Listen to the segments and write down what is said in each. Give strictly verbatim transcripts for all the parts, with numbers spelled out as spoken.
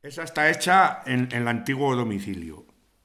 Esa está hecha en, en el antiguo domicilio,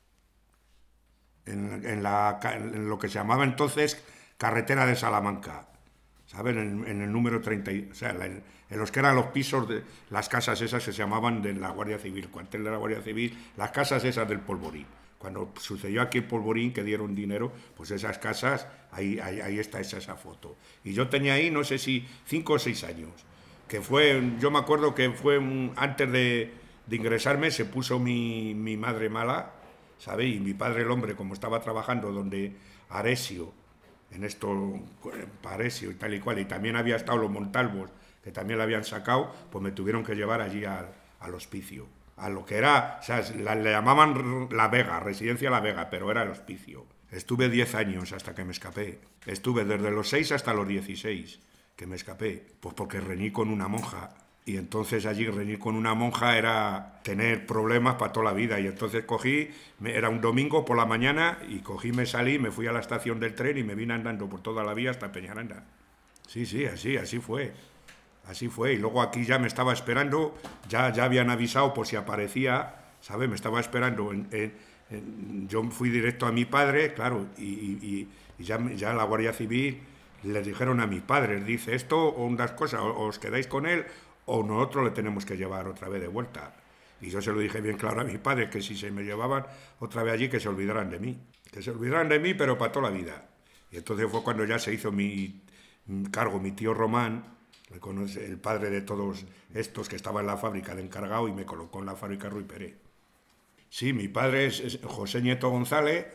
en, en la, en lo que se llamaba entonces carretera de Salamanca. ¿Saben? En, en el número treinta, o sea, la, en, en los que eran los pisos de las casas esas que se llamaban de la Guardia Civil, cuartel de la Guardia Civil, las casas esas del Polvorín. Cuando sucedió aquí el Polvorín, que dieron dinero, pues esas casas, ahí, ahí, ahí está esa, esa foto. Y yo tenía ahí, no sé si cinco o seis años, que fue, yo me acuerdo que fue un, antes de, de ingresarme, se puso mi, mi madre mala, ¿sabéis? Y mi padre, el hombre, como estaba trabajando donde Aresio, en esto, en Paresio y tal y cual, y también había estado los Montalvos, que también la habían sacado, pues me tuvieron que llevar allí al, al hospicio, a lo que era, o sea, la, le llamaban La Vega, Residencia La Vega, pero era el hospicio. Estuve diez años hasta que me escapé. Estuve desde los seis hasta los dieciséis que me escapé, pues porque reñí con una monja. Y entonces allí reñir con una monja era tener problemas para toda la vida. Y entonces cogí, era un domingo por la mañana, y cogí, me salí, me fui a la estación del tren y me vine andando por toda la vía hasta Peñaranda. Sí, sí, así, así fue. Así fue. Y luego aquí ya me estaba esperando, ya, ya habían avisado por si aparecía, ¿sabes? Me estaba esperando. En, en, en, yo fui directo a mi padre, claro, y, y, y ya, ya la Guardia Civil les dijeron a mis padres, dice, esto o unas cosas, o os quedáis con él o nosotros le tenemos que llevar otra vez de vuelta. Y yo se lo dije bien claro a mis padres, que si se me llevaban otra vez allí, que se olvidaran de mí. Que se olvidaran de mí, pero para toda la vida. Y entonces fue cuando ya se hizo mi cargo, mi tío Román, el padre de todos estos, que estaba en la fábrica de encargado, y me colocó en la fábrica Ruy Pérez. Sí, mi padre es José Nieto González,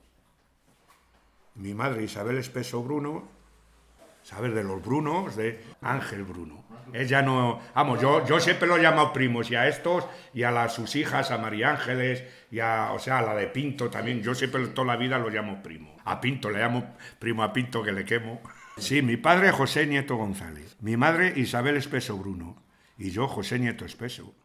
mi madre Isabel Espeso Bruno, ¿sabes? De los Brunos, de Ángel Bruno. Ella no, vamos, yo, yo siempre lo he llamado primos, y a estos, y a las, sus hijas, a María Ángeles, y a, o sea, a la de Pinto también, yo siempre toda la vida lo llamo primo. A Pinto, le llamo primo a Pinto, que le quemo. Sí, mi padre José Nieto González, mi madre Isabel Espeso Bruno, y yo José Nieto Espeso.